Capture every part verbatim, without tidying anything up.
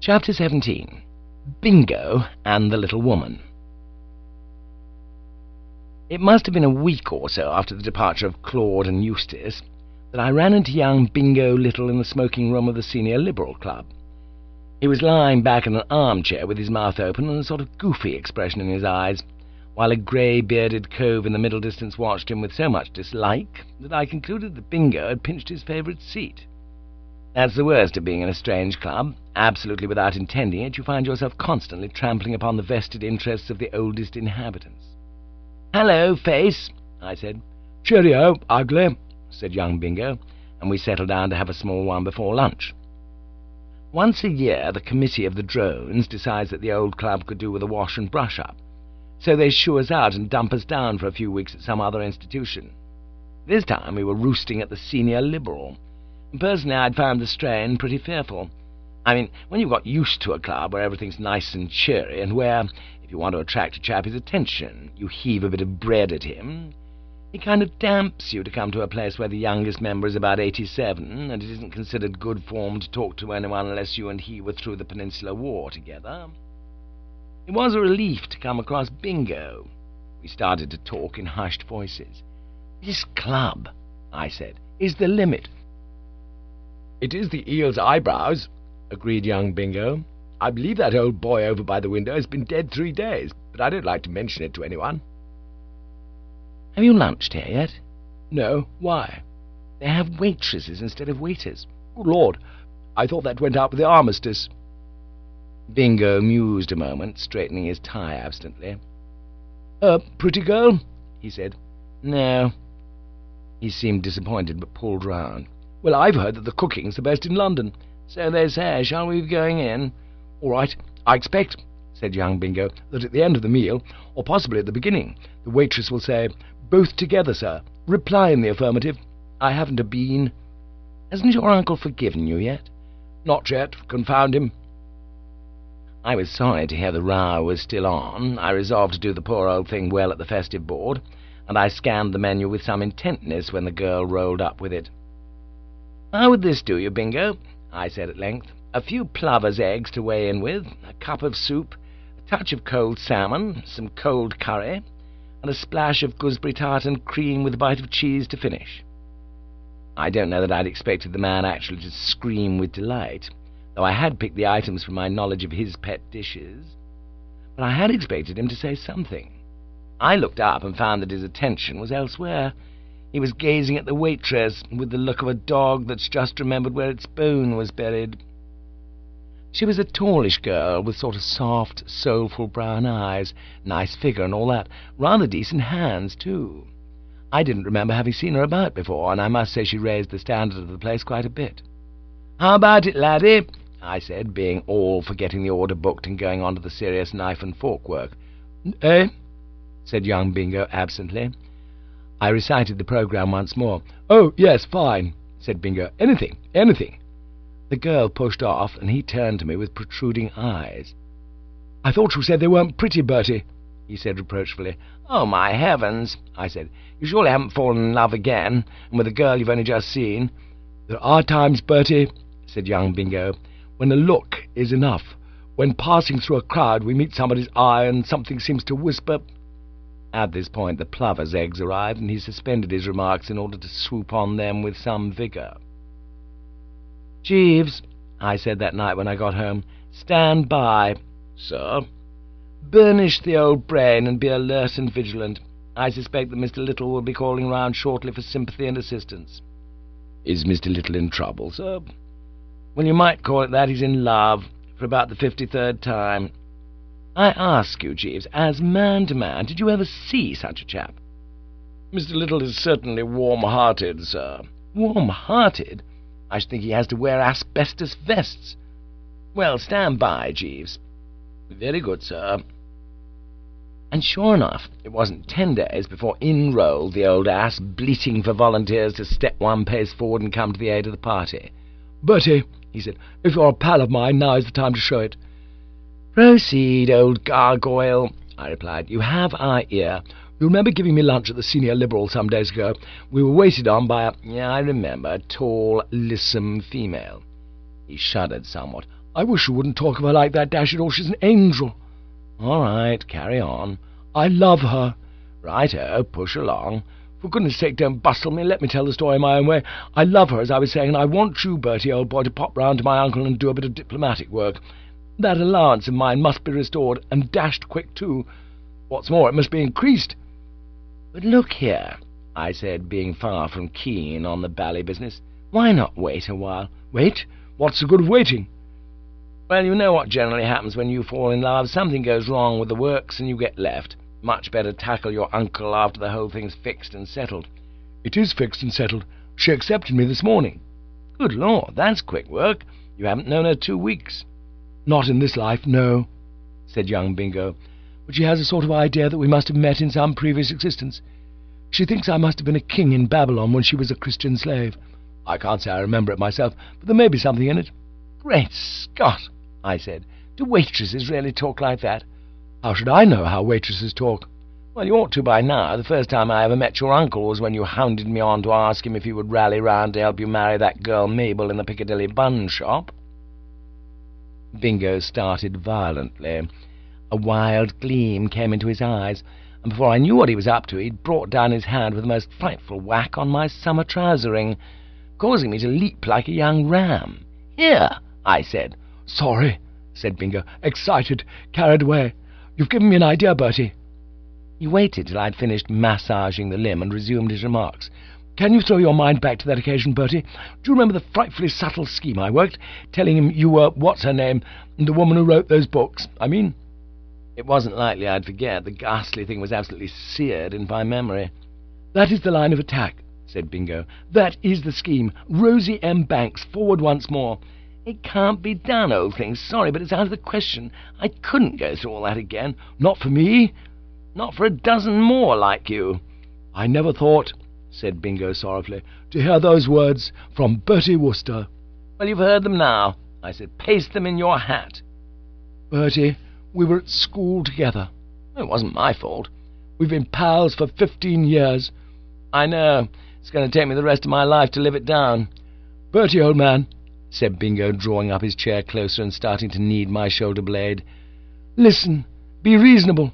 Chapter seventeen. Bingo and the Little Woman. It must have been a week or so after the departure of Claude and Eustace that I ran into young Bingo Little in the smoking room of the Senior Liberal Club. He was lying back in an armchair with his mouth open and a sort of goofy expression in his eyes, while a grey-bearded cove in the middle distance watched him with so much dislike that I concluded that Bingo had pinched his favourite seat. That's the worst of being in a strange club. Absolutely without intending it, you find yourself constantly trampling upon the vested interests of the oldest inhabitants. "Hello, Face," I said. "Cheerio, Ugly," said young Bingo, and we settled down to have a small one before lunch. Once a year the committee of the drones decides that the old club could do with a wash and brush-up, so they shoo us out and dump us down for a few weeks at some other institution. This time we were roosting at the Senior Liberal, and personally I'd found the strain pretty fearful. I mean, when you've got used to a club where everything's nice and cheery, and where, if you want to attract a chappie's attention, you heave a bit of bread at him, it kind of damps you to come to a place where the youngest member is about eighty-seven, and it isn't considered good form to talk to anyone unless you and he were through the Peninsular War together. It was a relief to come across Bingo. We started to talk in hushed voices. "This club," I said, "is the limit." "It is the eel's eyebrows," agreed young Bingo. "I believe that old boy over by the window has been dead three days, but I don't like to mention it to anyone." "Have you lunched here yet?" "No. Why?" "They have waitresses instead of waiters." "Good Lord, I thought that went out with the armistice." Bingo mused a moment, straightening his tie absently. "A pretty girl?" he said. "No." He seemed disappointed, but pulled round. "Well, I've heard that the cooking's the best in London." "So they say. Shall we be going in?" "All right. I expect," said young Bingo, "that at the end of the meal, or possibly at the beginning, the waitress will say, 'Both together, sir.' Reply in the affirmative. I haven't a bean." "Hasn't your uncle forgiven you yet?" "Not yet. Confound him." I was sorry to hear the row was still on. I resolved to do the poor old thing well at the festive board, and I scanned the menu with some intentness when the girl rolled up with it. "How would this do you, Bingo?" I said at length. "A few plover's eggs to weigh in with, a cup of soup, a touch of cold salmon, some cold curry, and a splash of gooseberry tart and cream with a bite of cheese to finish." I don't know that I'd expected the man actually to scream with delight, though I had picked the items from my knowledge of his pet dishes, but I had expected him to say something. I looked up and found that his attention was elsewhere. He was gazing at the waitress with the look of a dog that's just remembered where its bone was buried. She was a tallish girl with sort of soft, soulful brown eyes, nice figure and all that, rather decent hands, too. I didn't remember having seen her about before, and I must say she raised the standard of the place quite a bit. "How about it, laddie?" I said, being all for getting the order booked and going on to the serious knife and fork work. "Eh?" said young Bingo absently. I recited the programme once more. "Oh, yes, fine," said Bingo. "Anything, anything." The girl pushed off, and he turned to me with protruding eyes. "I thought you said they weren't pretty, Bertie," he said reproachfully. "Oh, my heavens," I said. "You surely haven't fallen in love again, and with a girl you've only just seen?" "There are times, Bertie," said young Bingo, "when a look is enough. When passing through a crowd we meet somebody's eye and something seems to whisper—" At this point the plover's eggs arrived, and he suspended his remarks in order to swoop on them with some vigour. "Jeeves," I said that night when I got home, "stand by." "Sir?" "Burnish the old brain and be alert and vigilant. I suspect that Mister Little will be calling round shortly for sympathy and assistance." "Is Mister Little in trouble, sir?" "Well, you might call it that. He's in love, for about the fifty-third time. I ask you, Jeeves, as man to man, did you ever see such a chap?" "Mister Little is certainly warm-hearted, sir." "Warm-hearted? I should think he has to wear asbestos vests. Well, stand by, Jeeves." "Very good, sir." And sure enough, it wasn't ten days before in rolled the old ass, bleating for volunteers to step one pace forward and come to the aid of the party. "Bertie," he said, "if you're a pal of mine, now is the time to show it." "Proceed, old gargoyle," I replied. "You have our ear. You remember giving me lunch at the Senior Liberal some days ago? We were waited on by a—" "Yeah, I remember, a tall, lissom female." He shuddered somewhat. I wish you wouldn't talk of her like that, dash it all. She's an angel. All right, carry on. I love her. Righto, push along. For goodness sake, don't bustle me. Let me tell the story my own way. I love her, as I was saying, and I want you, Bertie, old boy, to pop round to my uncle and do a bit of diplomatic work. That allowance of mine must be restored, and dashed quick, too. What's more, it must be increased. But look here, I said, being far from keen on the bally business. Why not wait a while? Wait? What's the good of waiting? Well, you know what generally happens when you fall in love. Something goes wrong with the works and you get left. Much better tackle your uncle after the whole thing's fixed and settled. It is fixed and settled. She accepted me this morning. Good Lord, that's quick work. You haven't known her two weeks. Not in this life, no, said young Bingo. But she has a sort of idea that we must have met in some previous existence. She thinks I must have been a king in Babylon when she was a Christian slave. I can't say I remember it myself, but there may be something in it. Great Scott, I said. Do waitresses really talk like that? How should I know how waitresses talk? Well, you ought to by now. The first time I ever met your uncle was when you hounded me on to ask him if he would rally round to help you marry that girl Mabel in the Piccadilly bun shop. Bingo started violently. A wild gleam came into his eyes, and before I knew what he was up to, he'd brought down his hand with a most frightful whack on my summer trouser-ring, causing me to leap like a young ram. Here, I said. Sorry, said Bingo, excited, carried away. You've given me an idea, Bertie. He waited till I'd finished massaging the limb and resumed his remarks. Can you throw your mind back to that occasion, Bertie? Do you remember the frightfully subtle scheme I worked, telling him you were, what's-her-name, the woman who wrote those books, I mean? It wasn't likely I'd forget. The ghastly thing was absolutely seared in my memory. That is the line of attack, said Bingo. That is the scheme. Rosie M. Banks, forward once more. It can't be done, old thing. Sorry, but it's out of the question. I couldn't go through all that again. Not for me. Not for a dozen more like you. I never thought, said Bingo sorrowfully, to hear those words from Bertie Wooster. Well, you've heard them now, I said. Paste them in your hat. Bertie, we were at school together. It wasn't my fault. We've been pals for fifteen years. I know. It's going to take me the rest of my life to live it down. Bertie, old man, said Bingo, drawing up his chair closer and starting to knead my shoulder blade. Listen, be reasonable.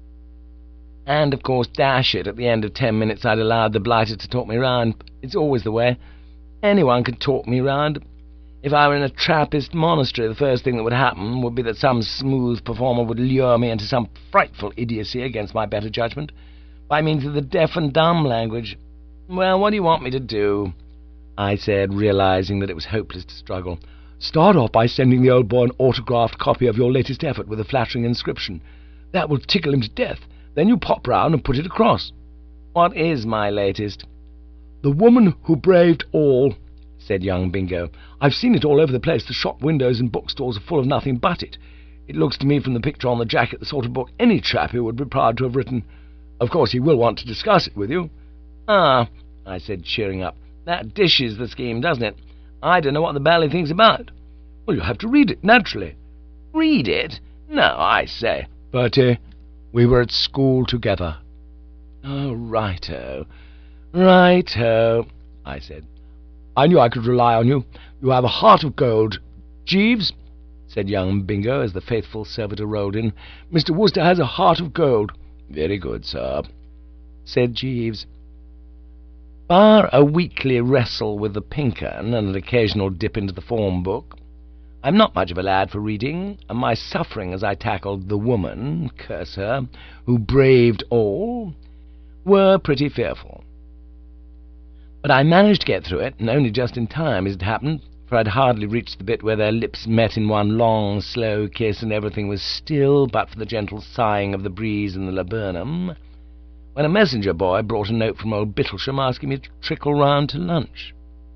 And, of course, dash it, at the end of ten minutes I'd allowed the blighter to talk me round. It's always the way. Anyone could talk me round. If I were in a Trappist monastery, the first thing that would happen would be that some smooth performer would lure me into some frightful idiocy against my better judgment, by means of the deaf and dumb language. Well, what do you want me to do? I said, realizing that it was hopeless to struggle. Start off by sending the old boy an autographed copy of your latest effort with a flattering inscription. That will tickle him to death. Then you pop round and put it across. What is my latest? The Woman Who Braved All, said young Bingo. I've seen it all over the place. The shop windows and bookstores are full of nothing but it. It looks to me from the picture on the jacket the sort of book any chappie would be proud to have written. Of course he will want to discuss it with you. Ah, I said, cheering up. That dishes the scheme, doesn't it? I don't know what the bally thing's about. Well, you'll have to read it, naturally. Read it? No, I say. Bertie, we were at school together. Oh, righto. Righto, I said. I knew I could rely on you. You have a heart of gold. Jeeves, said young Bingo as the faithful servitor rolled in, Mister Wooster has a heart of gold. Very good, sir, said Jeeves. Bar a weekly wrestle with the Pink-Un and an occasional dip into the form book, I'm not much of a lad for reading, and my suffering as I tackled the woman, curse her, who braved all, were pretty fearful. But I managed to get through it, and only just in time, as it happened, for I'd hardly reached the bit where their lips met in one long, slow kiss, and everything was still but for the gentle sighing of the breeze in the laburnum, when a messenger boy brought a note from old Bittlesham asking me to trickle round to lunch.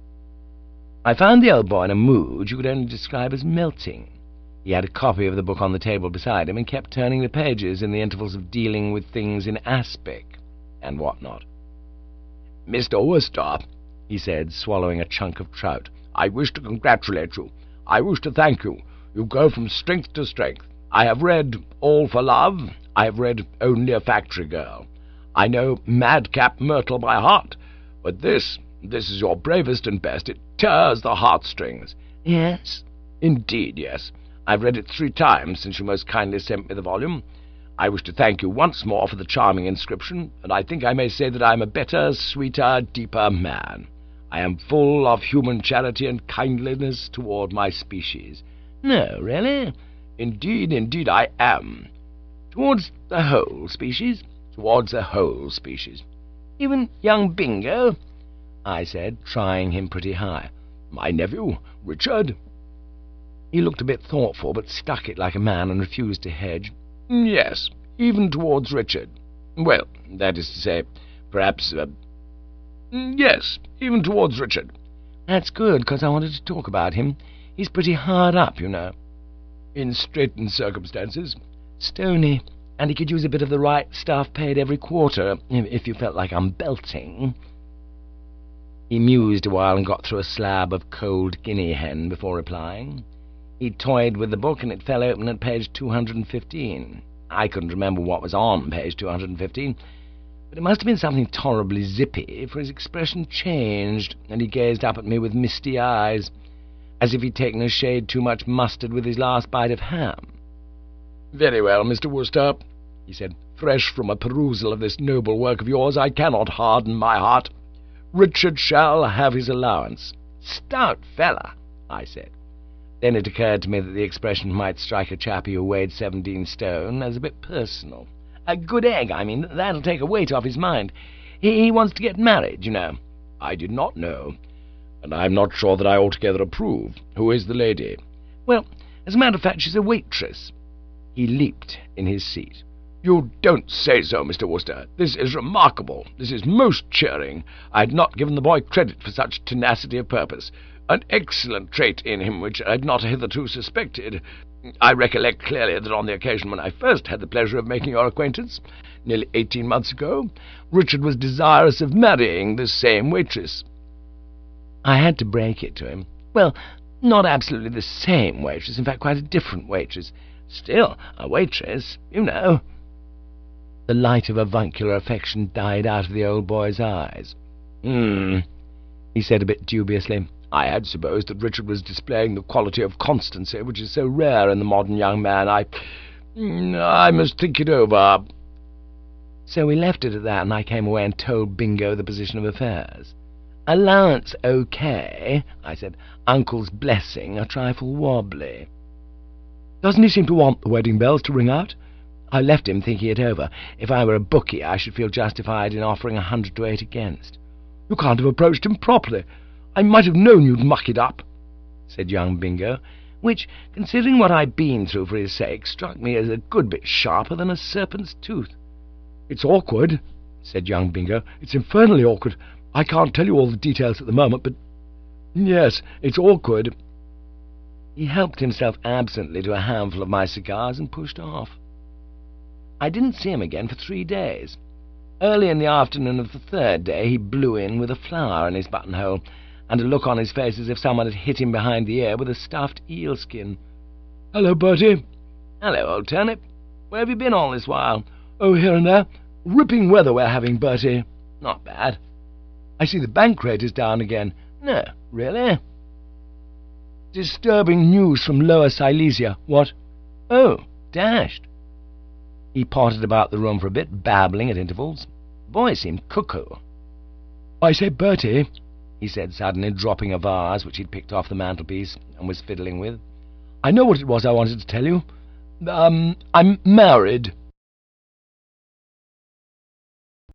I found the old boy in a mood you could only describe as melting. He had a copy of the book on the table beside him and kept turning the pages in the intervals of dealing with things in aspic and what not. "Mister Wooster," he said, swallowing a chunk of trout, "I wish to congratulate you. I wish to thank you. You go from strength to strength. I have read All for Love. I have read Only a Factory Girl. I know Madcap Myrtle by heart, but this, this is your bravest and best. It tears the heartstrings." "Yes, Indeed, yes. I've read it three times since you most kindly sent me the volume. I wish to thank you once more for the charming inscription, and I think I may say that I am a better, sweeter, deeper man. I am full of human charity and kindliness toward my species. No, really? Indeed, indeed I am. Towards the whole species? Towards the whole species. Even young Bingo? I said, trying him pretty high. My nephew, Richard? He looked a bit thoughtful, but stuck it like a man and refused to hedge. Yes, even towards Richard. Well, that is to say, perhaps... Uh, yes, even towards Richard. That's good, because I wanted to talk about him. He's pretty hard up, you know. In straitened circumstances. Stony, and he could use a bit of the right stuff paid every quarter, if you felt like I'm belting. He mused a while and got through a slab of cold guinea hen before replying. He toyed with the book, and it fell open at page two hundred fifteen. I couldn't remember what was on page two hundred fifteen, but it must have been something tolerably zippy, for his expression changed, and he gazed up at me with misty eyes, as if he'd taken a shade too much mustard with his last bite of ham. "Very well, Mister Wooster," he said. "Fresh from a perusal of this noble work of yours, I cannot harden my heart. Richard shall have his allowance." "Stout fella," I said. Then it occurred to me that the expression might strike a chappie who weighed seventeen stone as a bit personal. A good egg, I mean. That'll take a weight off his mind. He, he wants to get married, you know. "I did not know, and I am not sure that I altogether approve. Who is the lady?" "Well, as a matter of fact, she's a waitress." He leaped in his seat. "You don't say so, Mister Wooster. This is remarkable. This is most cheering. I had not given the boy credit for such tenacity of purpose. An excellent trait in him which I had not hitherto suspected. I recollect clearly that on the occasion when I first had the pleasure of making your acquaintance, nearly eighteen months ago, Richard was desirous of marrying this same waitress." I had to break it to him. Well, not absolutely the same waitress, in fact quite a different waitress. Still a waitress, you know. The light of avuncular affection died out of the old boy's eyes. "Hmm," he said a bit dubiously. "I had supposed that Richard was displaying the quality of constancy which is so rare in the modern young man. I... I must think it over." So we left it at that, and I came away and told Bingo the position of affairs. "Allowance okay," I said. "Uncle's blessing a trifle wobbly." "Doesn't he seem to want the wedding bells to ring out?" I left him thinking it over. If I were a bookie, I should feel justified in offering a hundred to eight against. "You can't have approached him properly. I might have known you'd muck it up," said young Bingo, which, considering what I'd been through for his sake, struck me as a good bit sharper than a serpent's tooth. "It's awkward," said young Bingo. "It's infernally awkward. I can't tell you all the details at the moment, but... yes, it's awkward." He helped himself absently to a handful of my cigars and pushed off. I didn't see him again for three days. Early in the afternoon of the third day he blew in with a flower in his buttonhole, and a look on his face as if someone had hit him behind the ear with a stuffed eel skin. "Hello, Bertie." "Hello, old turnip. Where have you been all this while?" "Oh, here and there. Ripping weather we're having, Bertie." "Not bad." "I see the bank rate is down again." "No, really?" "Disturbing news from Lower Silesia." "What?" "Oh, dashed." He pottered about the room for a bit, babbling at intervals. The boy seemed cuckoo. "I say, Bertie," he said suddenly, dropping a vase which he'd picked off the mantelpiece and was fiddling with. "I know what it was I wanted to tell you. Um, I'm married."